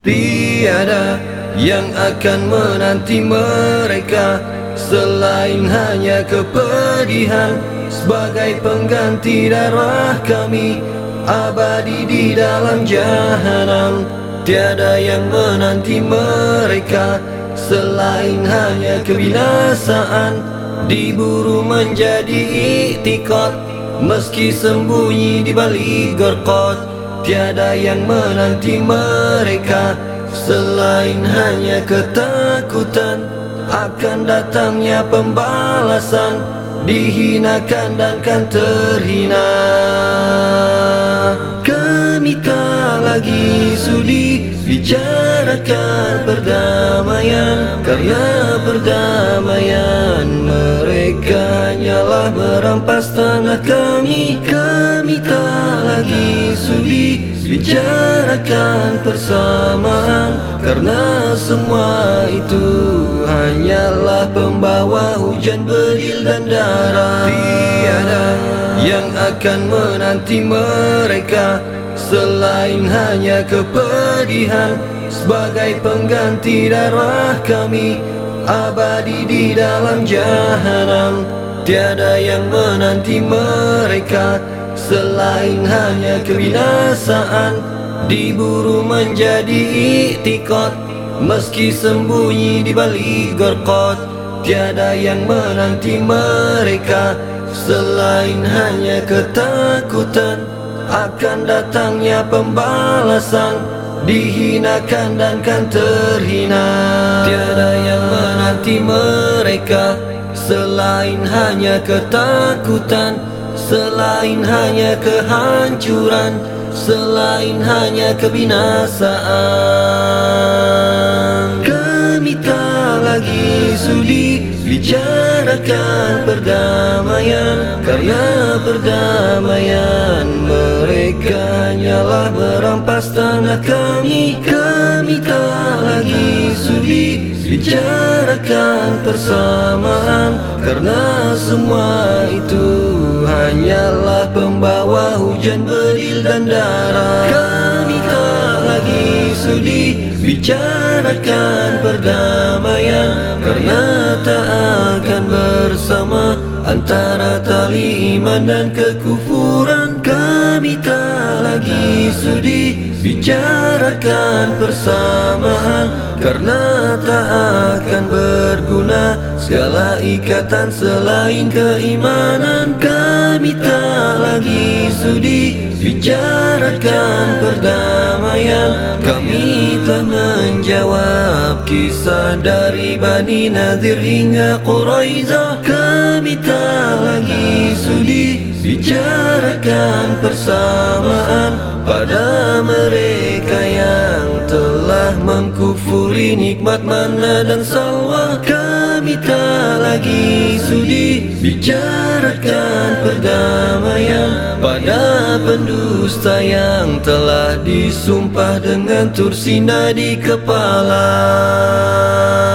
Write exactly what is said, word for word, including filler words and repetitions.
Tiada yang akan menanti mereka selain hanya kepedihan, sebagai pengganti darah kami abadi di dalam jahanam. Tiada yang menanti mereka selain hanya kebinasaan, diburu menjadi i'tiqad meski sembunyi di balik gorqad. Tiada yang menanti mereka selain hanya ketakutan akan datangnya pembalasan, dihinakan dan kan terhina. Kami tak lagi sudi bicarakan perdamaian, karena perdamaian mereka hanyalah merampas tanah kami. Kami tak lagi sudi bicarakan persamaan, karena semua itu hanyalah pembawa hujan bedil dan darah. Tiada yang akan menanti mereka selain hanya kepedihan, sebagai pengganti darah kami abadi di dalam jahanam. Tiada yang menanti mereka selain hanya kebinasaan, diburu menjadi i'tiqad meski sembunyi di balik gorqad. Tiada yang menanti mereka selain hanya ketakutan akan datangnya pembalasan, dihinakan dan kan terhina. Tiada yang menanti mereka selain hanya ketakutan, selain hanya kehancuran, selain hanya kebinasaan. Kami tak lagi sudi bicarakan perdamaian, karena perdamaian mereka hanyalah merampas tanah kami. Kami tak lagi sudi bicarakan persamaan, karena semua itu hanyalah pembawa hujan bedil dan darah. Kami tak lagi sudi bicarakan perdamaian, karena tak akan bersama antara tali iman dan kekufuran. Kami tak lagi sudi bicarakan persamaan, karena tak akan berguna segala ikatan selain keimanan. Kami tak lagi sudi bicarakan perdamaian, kami telah menjawab kisah dari Bani Nadir hingga Quraidah. Kami tak lagi sudi bicarakan persamaan pada mereka yang telah mengkufuri nikmat mana dan salwa. Kami tak lagi sudi bicarakan perdamaian pada pendusta yang telah disumpah dengan tursina di kepala.